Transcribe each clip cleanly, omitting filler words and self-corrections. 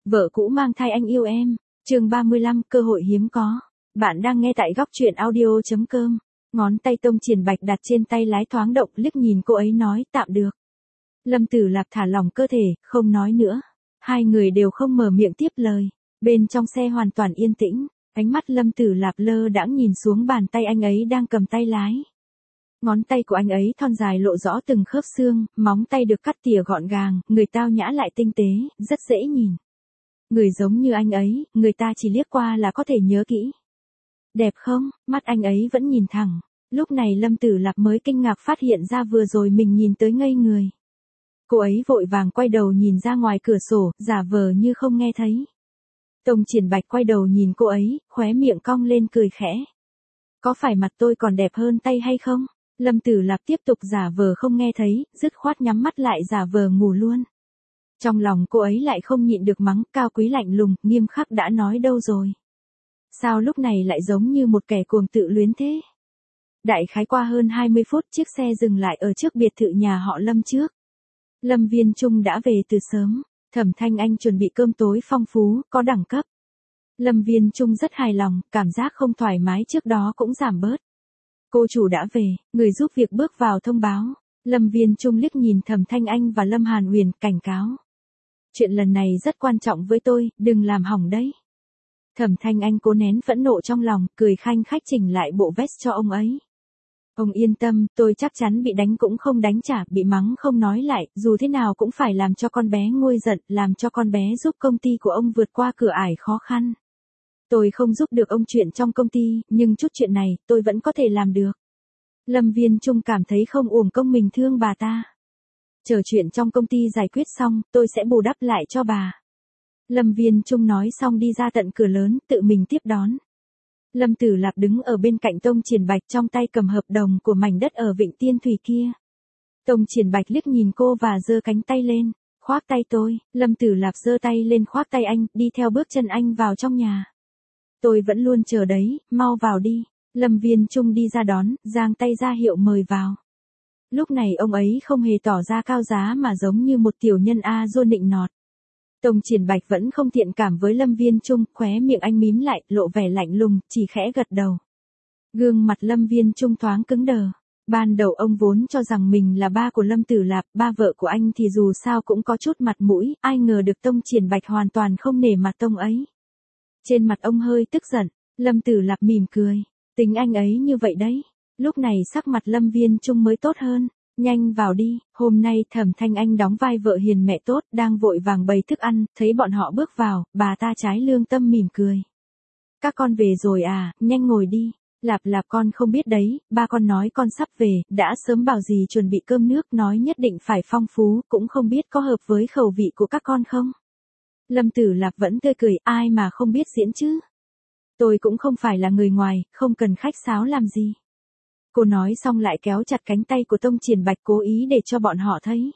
Vợ cũ mang thai anh yêu em. Chương 35, cơ hội hiếm có. Bạn đang nghe tại góc truyện audio.com. Ngón tay Tông Triển Bạch đặt trên tay lái thoáng động, liếc nhìn cô ấy nói, tạm được. Lâm Tử Lạp thả lỏng cơ thể, không nói nữa. Hai người đều không mở miệng tiếp lời. Bên trong xe hoàn toàn yên tĩnh, ánh mắt Lâm Tử Lạp lơ đãng nhìn xuống bàn tay anh ấy đang cầm tay lái. Ngón tay của anh ấy thon dài lộ rõ từng khớp xương, móng tay được cắt tỉa gọn gàng, người tao nhã lại tinh tế, rất dễ nhìn. Người giống như anh ấy, người ta chỉ liếc qua là có thể nhớ kỹ. Đẹp không? Mắt anh ấy vẫn nhìn thẳng. Lúc này Lâm Tử Lạp mới kinh ngạc phát hiện ra vừa rồi mình nhìn tới ngây người. Cô ấy vội vàng quay đầu nhìn ra ngoài cửa sổ, giả vờ như không nghe thấy. Tông Triển Bạch quay đầu nhìn cô ấy, khóe miệng cong lên cười khẽ. Có phải mặt tôi còn đẹp hơn tay hay không? Lâm Tử Lạp tiếp tục giả vờ không nghe thấy, dứt khoát nhắm mắt lại giả vờ ngủ luôn. Trong lòng cô ấy lại không nhịn được mắng, cao quý lạnh lùng, nghiêm khắc đã nói đâu rồi. Sao lúc này lại giống như một kẻ cuồng tự luyến thế? Đại khái qua hơn 20 phút chiếc xe dừng lại ở trước biệt thự nhà họ Lâm trước. Lâm Viên Trung đã về từ sớm, Thẩm Thanh Anh chuẩn bị cơm tối phong phú, có đẳng cấp. Lâm Viên Trung rất hài lòng, cảm giác không thoải mái trước đó cũng giảm bớt. Cô chủ đã về, người giúp việc bước vào thông báo. Lâm Viên Trung liếc nhìn Thẩm Thanh Anh và Lâm Hàn Huyền, cảnh cáo. Chuyện lần này rất quan trọng với tôi, đừng làm hỏng đấy. Thẩm Thanh Anh cố nén phẫn nộ trong lòng, cười khanh khách chỉnh lại bộ vest cho ông ấy. Ông yên tâm, tôi chắc chắn bị đánh cũng không đánh trả, bị mắng không nói lại, dù thế nào cũng phải làm cho con bé nguôi giận, làm cho con bé giúp công ty của ông vượt qua cửa ải khó khăn. Tôi không giúp được ông chuyện trong công ty, nhưng chút chuyện này, tôi vẫn có thể làm được. Lâm Viên Trung cảm thấy không uổng công mình thương bà ta. Chờ chuyện trong công ty giải quyết xong, tôi sẽ bù đắp lại cho bà. Lâm Viên Trung nói xong đi ra tận cửa lớn, tự mình tiếp đón. Lâm Tử Lạp đứng ở bên cạnh Tông Triển Bạch trong tay cầm hợp đồng của mảnh đất ở Vịnh Tiên Thủy kia. Tông Triển Bạch liếc nhìn cô và giơ cánh tay lên, khoác tay tôi. Lâm Tử Lạp giơ tay lên khoác tay anh, đi theo bước chân anh vào trong nhà. Tôi vẫn luôn chờ đấy, mau vào đi. Lâm Viên Trung đi ra đón, giang tay ra hiệu mời vào. Lúc này ông ấy không hề tỏ ra cao giá mà giống như một tiểu nhân A-dua nịnh nọt. Tông Triển Bạch vẫn không thiện cảm với Lâm Viên Trung, khóe miệng anh mím lại, lộ vẻ lạnh lùng, chỉ khẽ gật đầu. Gương mặt Lâm Viên Trung thoáng cứng đờ. Ban đầu ông vốn cho rằng mình là ba của Lâm Tử Lạp, ba vợ của anh thì dù sao cũng có chút mặt mũi, ai ngờ được Tông Triển Bạch hoàn toàn không nể mặt Tông ấy. Trên mặt ông hơi tức giận, Lâm Tử Lạp mỉm cười, tính anh ấy như vậy đấy. Lúc này sắc mặt Lâm Viên Trung mới tốt hơn. Nhanh vào đi, hôm nay Thẩm Thanh Anh đóng vai vợ hiền mẹ tốt, đang vội vàng bày thức ăn, thấy bọn họ bước vào, bà ta trái lương tâm mỉm cười. Các con về rồi à, nhanh ngồi đi. Lạp Lạp con không biết đấy, ba con nói con sắp về, đã sớm bảo gì chuẩn bị cơm nước, nói nhất định phải phong phú, cũng không biết có hợp với khẩu vị của các con không. Lâm Tử Lạp vẫn tươi cười, ai mà không biết diễn chứ. Tôi cũng không phải là người ngoài, không cần khách sáo làm gì. Cô nói xong lại kéo chặt cánh tay của Tông Triển Bạch cố ý để cho bọn họ thấy.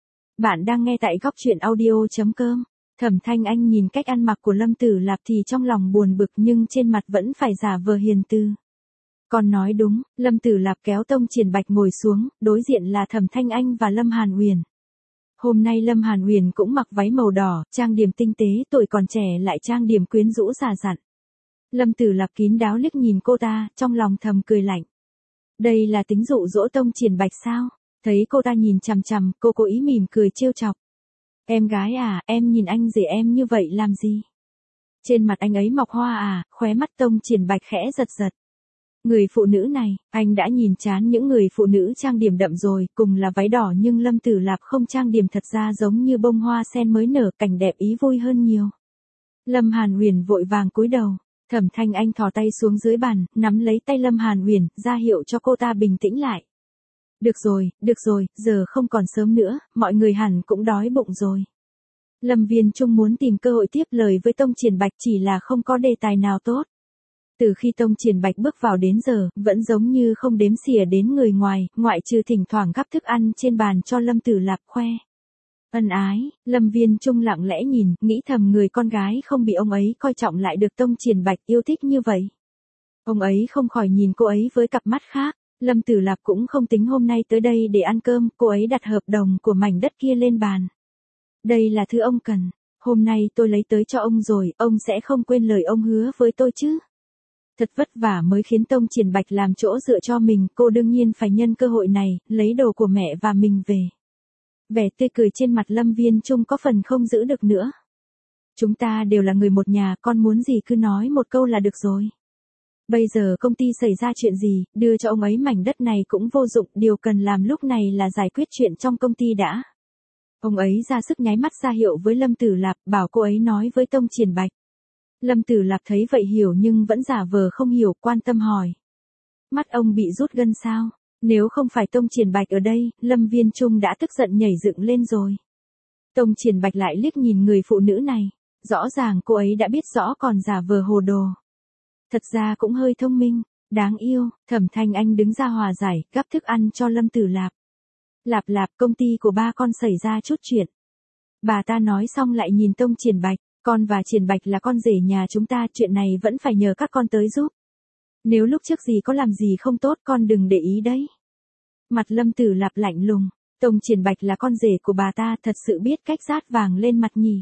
Bạn đang nghe tại góc truyện audio.com. Thẩm Thanh Anh nhìn cách ăn mặc của Lâm Tử Lạp thì trong lòng buồn bực nhưng trên mặt vẫn phải giả vờ hiền từ. Con nói đúng, Lâm Tử Lạp kéo Tông Triển Bạch ngồi xuống, đối diện là Thẩm Thanh Anh và Lâm Hàn Huyền. Hôm nay Lâm Hàn Huyền cũng mặc váy màu đỏ, trang điểm tinh tế, tuổi còn trẻ lại trang điểm quyến rũ già dặn. Lâm Tử Lạp kín đáo liếc nhìn cô ta, trong lòng thầm cười lạnh. Đây là tính dụ dỗ Tông Triển Bạch sao? Thấy cô ta nhìn chằm chằm, cô cố ý mỉm cười trêu chọc. Em gái à, em nhìn anh rể em như vậy làm gì? Trên mặt anh ấy mọc hoa à, khóe mắt Tông Triển Bạch khẽ giật giật. Người phụ nữ này, anh đã nhìn chán những người phụ nữ trang điểm đậm rồi, cùng là váy đỏ nhưng Lâm Tử Lạp không trang điểm thật ra giống như bông hoa sen mới nở, cảnh đẹp ý vui hơn nhiều. Lâm Hàn Huyền vội vàng cúi đầu. Thẩm Thanh Anh thò tay xuống dưới bàn, nắm lấy tay Lâm Hàn Huyền, ra hiệu cho cô ta bình tĩnh lại. Được rồi, giờ không còn sớm nữa, mọi người hẳn cũng đói bụng rồi. Lâm Viên Trung muốn tìm cơ hội tiếp lời với Tông Triển Bạch chỉ là không có đề tài nào tốt. Từ khi Tông Triển Bạch bước vào đến giờ, vẫn giống như không đếm xỉa đến người ngoài, ngoại trừ thỉnh thoảng gắp thức ăn trên bàn cho Lâm Tử Lạp khoe. Ân ái, Lâm Viên Trung lặng lẽ nhìn, nghĩ thầm người con gái không bị ông ấy coi trọng lại được Tông Triển Bạch yêu thích như vậy. Ông ấy không khỏi nhìn cô ấy với cặp mắt khác. Lâm Tử Lạp cũng không tính hôm nay tới đây để ăn cơm, cô ấy đặt hợp đồng của mảnh đất kia lên bàn. Đây là thứ ông cần. Hôm nay tôi lấy tới cho ông rồi, ông sẽ không quên lời ông hứa với tôi chứ. Thật vất vả mới khiến Tông Triển Bạch làm chỗ dựa cho mình, cô đương nhiên phải nhân cơ hội này, lấy đồ của mẹ và mình về. Vẻ tươi cười trên mặt Lâm Viên Trung có phần không giữ được nữa. Chúng ta đều là người một nhà, con muốn gì cứ nói một câu là được rồi. Bây giờ công ty xảy ra chuyện gì, đưa cho ông ấy mảnh đất này cũng vô dụng, điều cần làm lúc này là giải quyết chuyện trong công ty đã. Ông ấy ra sức nháy mắt ra hiệu với Lâm Tử Lạp, bảo cô ấy nói với Tông Triển Bạch. Lâm Tử Lạp thấy vậy hiểu nhưng vẫn giả vờ không hiểu, quan tâm hỏi. Mắt ông bị rút gân sao? Nếu không phải Tông Triển Bạch ở đây, Lâm Viên Trung đã tức giận nhảy dựng lên rồi. Tông Triển Bạch lại liếc nhìn người phụ nữ này. Rõ ràng cô ấy đã biết rõ còn giả vờ hồ đồ. Thật ra cũng hơi thông minh, đáng yêu. Thẩm Thanh Anh đứng ra hòa giải, gắp thức ăn cho Lâm Tử Lạp. Lạp Lạp, công ty của ba con xảy ra chút chuyện. Bà ta nói xong lại nhìn Tông Triển Bạch. Con và Triển Bạch là con rể nhà chúng ta, chuyện này vẫn phải nhờ các con tới giúp. Nếu lúc trước gì có làm gì không tốt con đừng để ý đấy. Mặt Lâm Tử Lạp lạnh lùng. Tông Triển Bạch là con rể của bà ta, thật sự biết cách dát vàng lên mặt nhỉ.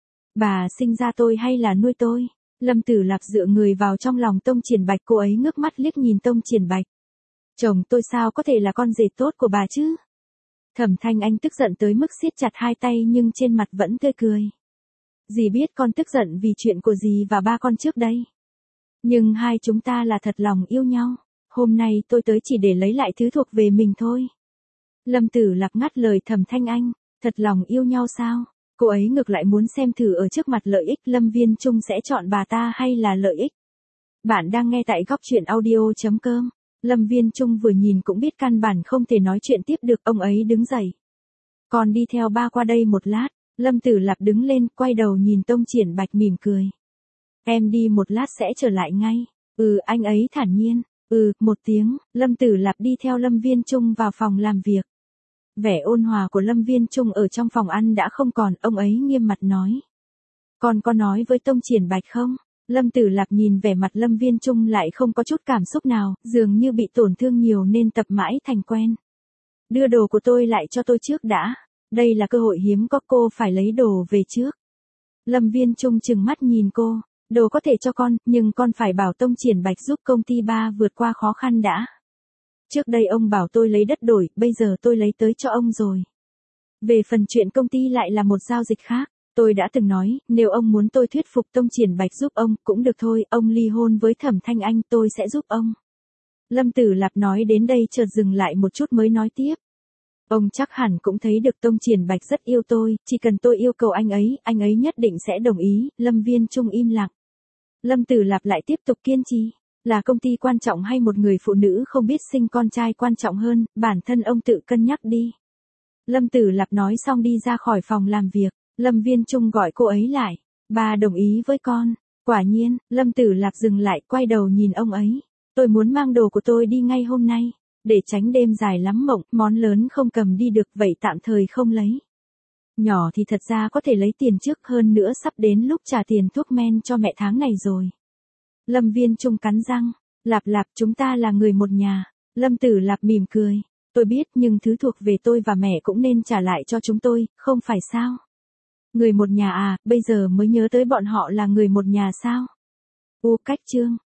Bà sinh ra tôi hay là nuôi tôi? Lâm Tử Lạp dựa người vào trong lòng Tông Triển Bạch, cô ấy ngước mắt liếc nhìn Tông Triển Bạch. Chồng tôi sao có thể là con rể tốt của bà chứ? Thẩm Thanh Anh tức giận tới mức siết chặt hai tay nhưng trên mặt vẫn tươi cười. Dì biết con tức giận vì chuyện của dì và ba con trước đây. Nhưng hai chúng ta là thật lòng yêu nhau. Hôm nay tôi tới chỉ để lấy lại thứ thuộc về mình thôi. Lâm Tử Lạp ngắt lời Thẩm Thanh Anh. Thật lòng yêu nhau sao? Cô ấy ngược lại muốn xem thử ở trước mặt lợi ích Lâm Viên Trung sẽ chọn bà ta hay là lợi ích. Bạn đang nghe tại góc truyện audio.com. Lâm Viên Trung vừa nhìn cũng biết căn bản không thể nói chuyện tiếp được, ông ấy đứng dậy. Con đi theo ba qua đây một lát. Lâm Tử Lạp đứng lên, quay đầu nhìn Tông Triển Bạch mỉm cười. Em đi một lát sẽ trở lại ngay. Anh ấy thản nhiên. Một tiếng, Lâm Tử Lạp đi theo Lâm Viên Trung vào phòng làm việc. Vẻ ôn hòa của Lâm Viên Trung ở trong phòng ăn đã không còn, ông ấy nghiêm mặt nói. Con có nói với Tông Triển Bạch không? Lâm Tử Lạp nhìn vẻ mặt Lâm Viên Trung lại không có chút cảm xúc nào, dường như bị tổn thương nhiều nên tập mãi thành quen. Đưa đồ của tôi lại cho tôi trước đã. Đây là cơ hội hiếm có, cô phải lấy đồ về trước. Lâm Viên Trung trừng mắt nhìn cô. Đồ có thể cho con, nhưng con phải bảo Tông Triển Bạch giúp công ty ba vượt qua khó khăn đã. Trước đây ông bảo tôi lấy đất đổi, bây giờ tôi lấy tới cho ông rồi. Về phần chuyện công ty lại là một giao dịch khác. Tôi đã từng nói, nếu ông muốn tôi thuyết phục Tông Triển Bạch giúp ông, cũng được thôi, ông ly hôn với Thẩm Thanh Anh, tôi sẽ giúp ông. Lâm Tử Lạp nói đến đây chợt dừng lại một chút mới nói tiếp. Ông chắc hẳn cũng thấy được Tông Triển Bạch rất yêu tôi, chỉ cần tôi yêu cầu anh ấy nhất định sẽ đồng ý. Lâm Viên Trung im lặng. Lâm Tử Lạp lại tiếp tục kiên trì. Là công ty quan trọng hay một người phụ nữ không biết sinh con trai quan trọng hơn, bản thân ông tự cân nhắc đi. Lâm Tử Lạp nói xong đi ra khỏi phòng làm việc. Lâm Viên Trung gọi cô ấy lại. Ba đồng ý với con. Quả nhiên, Lâm Tử Lạp dừng lại, quay đầu nhìn ông ấy. Tôi muốn mang đồ của tôi đi ngay hôm nay. Để tránh đêm dài lắm mộng, món lớn không cầm đi được, vậy tạm thời không lấy. Nhỏ thì thật ra có thể lấy tiền trước, hơn nữa sắp đến lúc trả tiền thuốc men cho mẹ tháng này rồi. Lâm Viên Trung cắn răng. Lạp Lạp, chúng ta là người một nhà. Lâm Tử Lạp mỉm cười. Tôi biết, nhưng thứ thuộc về tôi và mẹ cũng nên trả lại cho chúng tôi, không phải sao? Người một nhà à, bây giờ mới nhớ tới bọn họ là người một nhà sao? Cách chương.